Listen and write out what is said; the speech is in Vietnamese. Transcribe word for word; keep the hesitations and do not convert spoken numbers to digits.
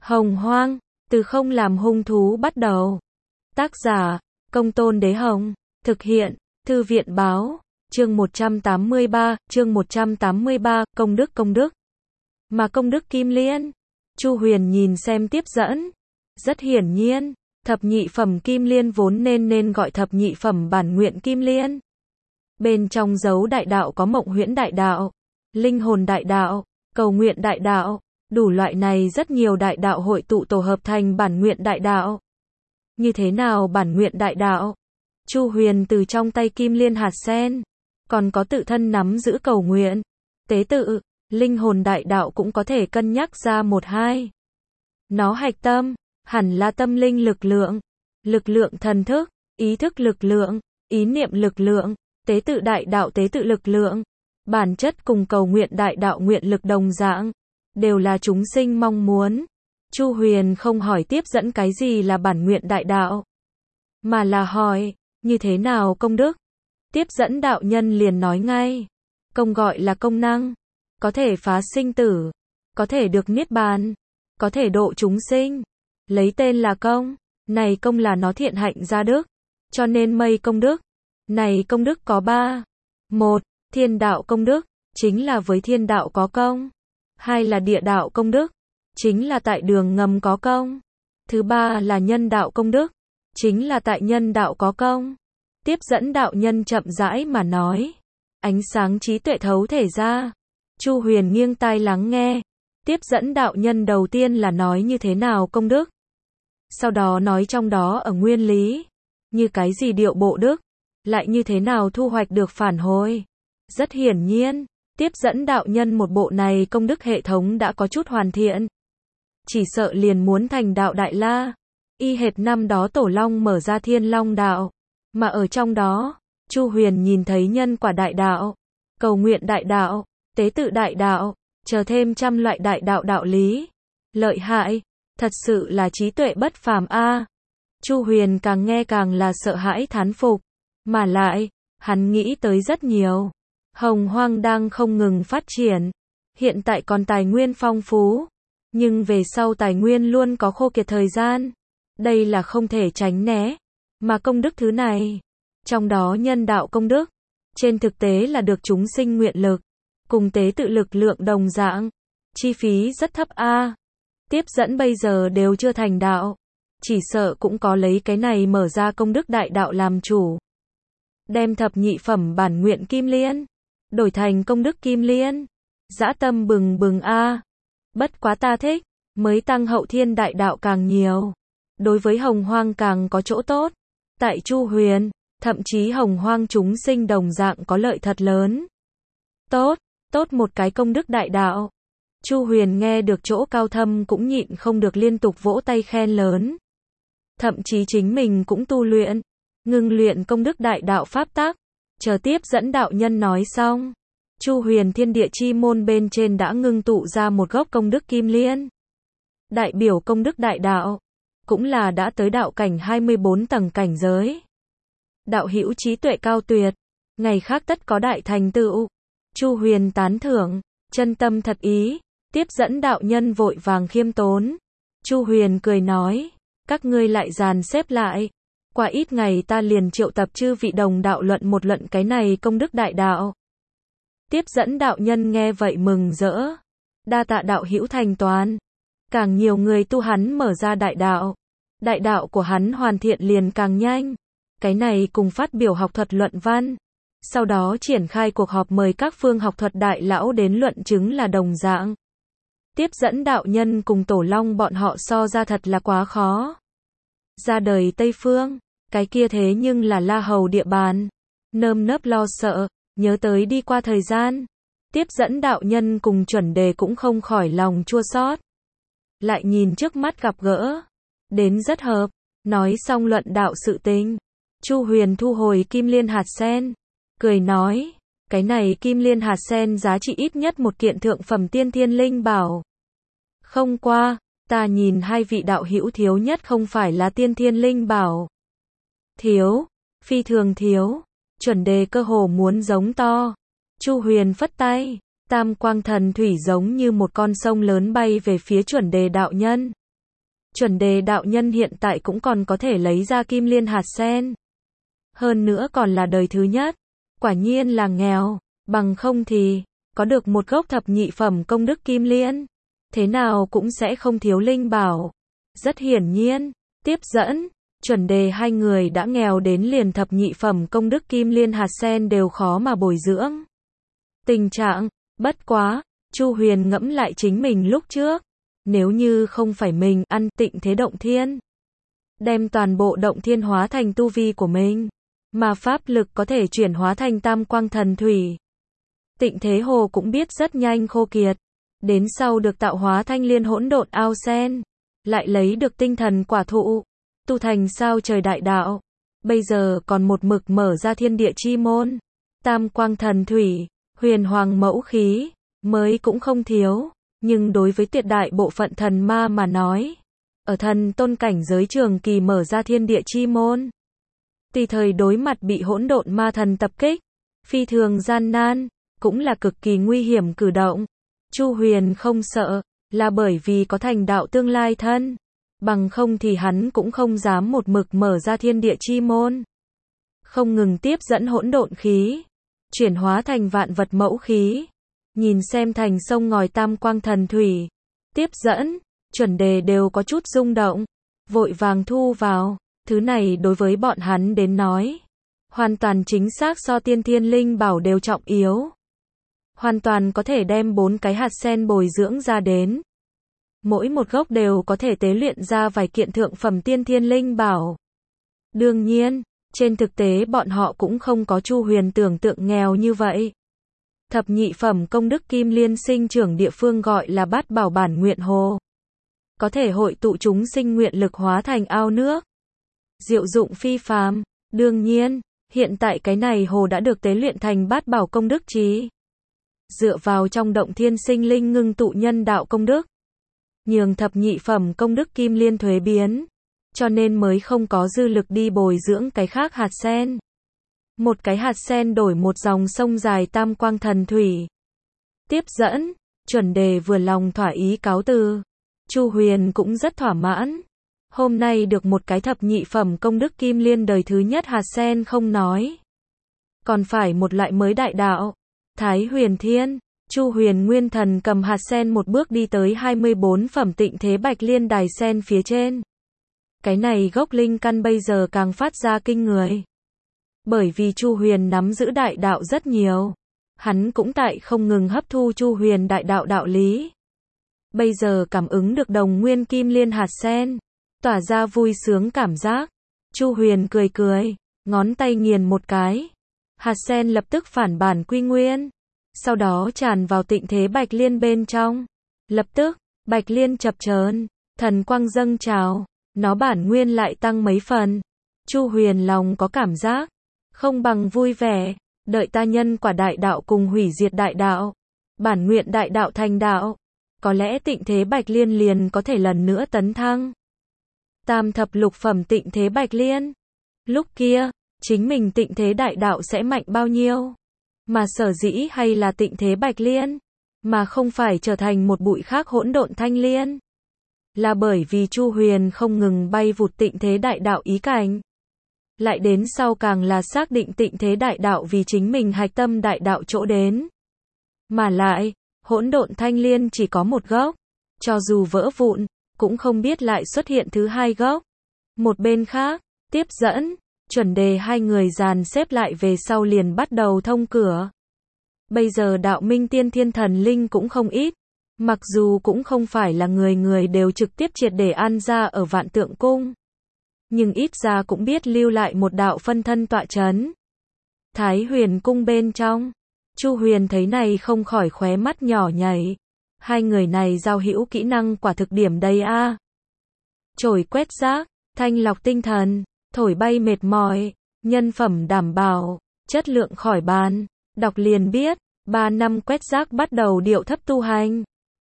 Hồng Hoang, từ không làm hung thú bắt đầu. Tác giả, Công Tôn Đế Hồng. Thực hiện, Thư viện Báo. Chương một trăm tám mươi ba, chương một trăm tám mươi ba, công đức công đức. Mà công đức Kim Liên. Chu Huyền nhìn xem tiếp dẫn. Rất hiển nhiên, thập nhị phẩm Kim Liên vốn nên nên gọi thập nhị phẩm bản nguyện Kim Liên. Bên trong dấu đại đạo có mộng huyễn đại đạo, linh hồn đại đạo, cầu nguyện đại đạo, đủ loại này rất nhiều đại đạo hội tụ tổ hợp thành bản nguyện đại đạo. Như thế nào bản nguyện đại đạo? Chu Huyền từ trong tay Kim Liên hạt sen, còn có tự thân nắm giữ cầu nguyện, tế tự, linh hồn đại đạo cũng có thể cân nhắc ra một hai. Nó hạch tâm, hẳn là tâm linh lực lượng, lực lượng thần thức, ý thức lực lượng, ý niệm lực lượng, tế tự đại đạo tế tự lực lượng. Bản chất cùng cầu nguyện đại đạo nguyện lực đồng dạng, đều là chúng sinh mong muốn. Chu Huyền không hỏi tiếp dẫn cái gì là bản nguyện đại đạo, mà là hỏi, như thế nào công đức? Tiếp dẫn đạo nhân liền nói ngay, công gọi là công năng, có thể phá sinh tử, có thể được niết bàn, có thể độ chúng sinh, lấy tên là công, này công là nó thiện hạnh ra đức, cho nên mây công đức. Này công đức có ba. Một, thiên đạo công đức, chính là với thiên đạo có công. Hai là địa đạo công đức, chính là tại đường ngầm có công. Thứ ba là nhân đạo công đức, chính là tại nhân đạo có công. Tiếp dẫn đạo nhân chậm rãi mà nói, ánh sáng trí tuệ thấu thể ra. Chu Huyền nghiêng tai lắng nghe. Tiếp dẫn đạo nhân đầu tiên là nói như thế nào công đức, sau đó nói trong đó ở nguyên lý, như cái gì điệu bộ đức, lại như thế nào thu hoạch được phản hồi. Rất hiển nhiên, tiếp dẫn đạo nhân một bộ này công đức hệ thống đã có chút hoàn thiện. Chỉ sợ liền muốn thành đạo Đại La. Y hệt năm đó Tổ Long mở ra Thiên Long đạo. Mà ở trong đó, Chu Huyền nhìn thấy nhân quả đại đạo, cầu nguyện đại đạo, tế tự đại đạo, chờ thêm trăm loại đại đạo đạo lý. Lợi hại, thật sự là trí tuệ bất phàm a. Chu Huyền càng nghe càng là sợ hãi thán phục. Mà lại, hắn nghĩ tới rất nhiều. Hồng Hoang đang không ngừng phát triển. Hiện tại còn tài nguyên phong phú. Nhưng về sau tài nguyên luôn có khô kiệt thời gian. Đây là không thể tránh né. Mà công đức thứ này, trong đó nhân đạo công đức, trên thực tế là được chúng sinh nguyện lực, cùng tế tự lực lượng đồng dạng. Chi phí rất thấp a. Tiếp dẫn bây giờ đều chưa thành đạo. Chỉ sợ cũng có lấy cái này mở ra công đức đại đạo làm chủ. Đem thập nhị phẩm bản nguyện Kim Liên đổi thành công đức Kim Liên. Dã tâm bừng bừng a. Bất quá ta thích, mới tăng hậu thiên đại đạo càng nhiều. Đối với Hồng Hoang càng có chỗ tốt. Tại Chu Huyền, thậm chí Hồng Hoang chúng sinh đồng dạng có lợi thật lớn. Tốt, tốt một cái công đức đại đạo. Chu Huyền nghe được chỗ cao thâm cũng nhịn không được liên tục vỗ tay khen lớn. Thậm chí chính mình cũng tu luyện, ngưng luyện công đức đại đạo pháp tắc. Chờ tiếp dẫn đạo nhân nói xong, Chu Huyền thiên địa chi môn bên trên đã ngưng tụ ra một gốc công đức Kim Liên. Đại biểu công đức đại đạo, cũng là đã tới đạo cảnh hai mươi bốn tầng cảnh giới. Đạo hữu trí tuệ cao tuyệt, ngày khác tất có đại thành tựu. Chu Huyền tán thưởng, chân tâm thật ý. Tiếp dẫn đạo nhân vội vàng khiêm tốn. Chu Huyền cười nói, các ngươi lại dàn xếp lại. Qua ít ngày ta liền triệu tập chư vị đồng đạo luận một luận cái này công đức đại đạo. Tiếp dẫn đạo nhân nghe vậy mừng rỡ. Đa tạ đạo hữu thành toàn. Càng nhiều người tu hắn mở ra đại đạo. Đại đạo của hắn hoàn thiện liền càng nhanh. Cái này cùng phát biểu học thuật luận văn. Sau đó triển khai cuộc họp mời các phương học thuật đại lão đến luận chứng là đồng dạng. Tiếp dẫn đạo nhân cùng Tổ Long bọn họ so ra thật là quá khó. Ra đời Tây Phương, cái kia thế nhưng là La Hầu địa bàn. Nơm nớp lo sợ, nhớ tới đi qua thời gian. Tiếp dẫn đạo nhân cùng chuẩn đề cũng không khỏi lòng chua xót. Lại nhìn trước mắt gặp gỡ, đến rất hợp, nói xong luận đạo sự tình. Chu Huyền thu hồi Kim Liên hạt sen, cười nói, cái này Kim Liên hạt sen giá trị ít nhất một kiện thượng phẩm tiên thiên linh bảo. Không qua, ta nhìn hai vị đạo hữu thiếu nhất không phải là tiên thiên linh bảo. Thiếu, phi thường thiếu. Chuẩn đề cơ hồ muốn giống to. Chu Huyền phất tay, tam quang thần thủy giống như một con sông lớn bay về phía chuẩn đề đạo nhân. Chuẩn đề đạo nhân hiện tại cũng còn có thể lấy ra kim liên hạt sen. Hơn nữa còn là đời thứ nhất. Quả nhiên là nghèo, bằng không thì, có được một gốc thập nhị phẩm công đức kim liên, thế nào cũng sẽ không thiếu linh bảo. Rất hiển nhiên, tiếp dẫn, chuẩn đề hai người đã nghèo đến liền thập nhị phẩm công đức kim liên hạt sen đều khó mà bồi dưỡng. Tình trạng, bất quá, Chu Huyền ngẫm lại chính mình lúc trước, nếu như không phải mình ăn tịnh thế động thiên, đem toàn bộ động thiên hóa thành tu vi của mình, mà pháp lực có thể chuyển hóa thành tam quang thần thủy. Tịnh thế hồ cũng biết rất nhanh khô kiệt, đến sau được tạo hóa thanh liên hỗn độn ao sen, lại lấy được tinh thần quả thụ, tu thành sao trời đại đạo, bây giờ còn một mực mở ra thiên địa chi môn, tam quang thần thủy, huyền hoàng mẫu khí, mới cũng không thiếu, nhưng đối với tuyệt đại bộ phận thần ma mà nói, ở thần tôn cảnh giới trường kỳ mở ra thiên địa chi môn, tùy thời đối mặt bị hỗn độn ma thần tập kích, phi thường gian nan, cũng là cực kỳ nguy hiểm cử động. Chu Huyền không sợ, là bởi vì có thành đạo tương lai thân, bằng không thì hắn cũng không dám một mực mở ra thiên địa chi môn. Không ngừng tiếp dẫn hỗn độn khí, chuyển hóa thành vạn vật mẫu khí, nhìn xem thành sông ngòi tam quang thần thủy, tiếp dẫn, chuẩn đề đều có chút rung động, vội vàng thu vào, thứ này đối với bọn hắn đến nói, hoàn toàn chính xác so tiên thiên linh bảo đều trọng yếu. Hoàn toàn có thể đem bốn cái hạt sen bồi dưỡng ra đến. Mỗi một gốc đều có thể tế luyện ra vài kiện thượng phẩm tiên thiên linh bảo. Đương nhiên, trên thực tế bọn họ cũng không có Chu Huyền tưởng tượng nghèo như vậy. Thập nhị phẩm công đức kim liên sinh trưởng địa phương gọi là Bát Bảo Bản Nguyện Hồ. Có thể hội tụ chúng sinh nguyện lực hóa thành ao nước. Diệu dụng phi phàm, đương nhiên, hiện tại cái này hồ đã được tế luyện thành Bát Bảo công đức trí. Dựa vào trong động thiên sinh linh ngưng tụ nhân đạo công đức, nhường thập nhị phẩm công đức kim liên thuế biến, cho nên mới không có dư lực đi bồi dưỡng cái khác hạt sen. Một cái hạt sen đổi một dòng sông dài tam quang thần thủy. Tiếp dẫn, chuẩn đề vừa lòng thỏa ý cáo từ. Chu Huyền cũng rất thỏa mãn. Hôm nay được một cái thập nhị phẩm công đức kim liên đời thứ nhất hạt sen không nói, còn phải một loại mới đại đạo. Thái Huyền Thiên, Chu Huyền Nguyên Thần cầm hạt sen một bước đi tới hai mươi bốn phẩm tịnh thế bạch liên đài sen phía trên. Cái này gốc linh căn bây giờ càng phát ra kinh người. Bởi vì Chu Huyền nắm giữ đại đạo rất nhiều, hắn cũng tại không ngừng hấp thu Chu Huyền đại đạo đạo lý. Bây giờ cảm ứng được đồng nguyên kim liên hạt sen, tỏa ra vui sướng cảm giác. Chu Huyền cười cười, ngón tay nghiền một cái. Hạt sen lập tức phản bản quy nguyên, sau đó tràn vào tịnh thế bạch liên bên trong. Lập tức, bạch liên chập chờn, thần quang dâng trào, nó bản nguyên lại tăng mấy phần. Chu Huyền lòng có cảm giác, không bằng vui vẻ, đợi ta nhân quả đại đạo cùng hủy diệt đại đạo, bản nguyện đại đạo thành đạo, có lẽ tịnh thế bạch liên liền có thể lần nữa tấn thăng. Tam thập lục phẩm tịnh thế bạch liên, lúc kia, chính mình tịnh thế đại đạo sẽ mạnh bao nhiêu? Mà sở dĩ hay là tịnh thế bạch liên, mà không phải trở thành một bụi khác hỗn độn thanh liên. Là bởi vì Chu Huyền không ngừng bay vụt tịnh thế đại đạo ý cảnh. Lại đến sau càng là xác định tịnh thế đại đạo vì chính mình hạch tâm đại đạo chỗ đến. Mà lại, hỗn độn thanh liên chỉ có một gốc, cho dù vỡ vụn, cũng không biết lại xuất hiện thứ hai gốc. Một bên khác, tiếp dẫn, chuẩn đề hai người dàn xếp lại về sau liền bắt đầu thông cửa. Bây giờ đạo minh tiên thiên thần linh cũng không ít, mặc dù cũng không phải là người người đều trực tiếp triệt để an ra ở vạn tượng cung, nhưng ít ra cũng biết lưu lại một đạo phân thân tọa chấn. Thái Huyền cung bên trong, Chu Huyền thấy này không khỏi khóe mắt nhỏ nhảy. Hai người này giao hữu kỹ năng quả thực điểm đầy a. Chổi quét rác, thanh lọc tinh thần, thổi bay mệt mỏi, nhân phẩm đảm bảo, chất lượng khỏi bàn. Đọc liền biết, ba năm quét rác bắt đầu điệu thấp tu hành.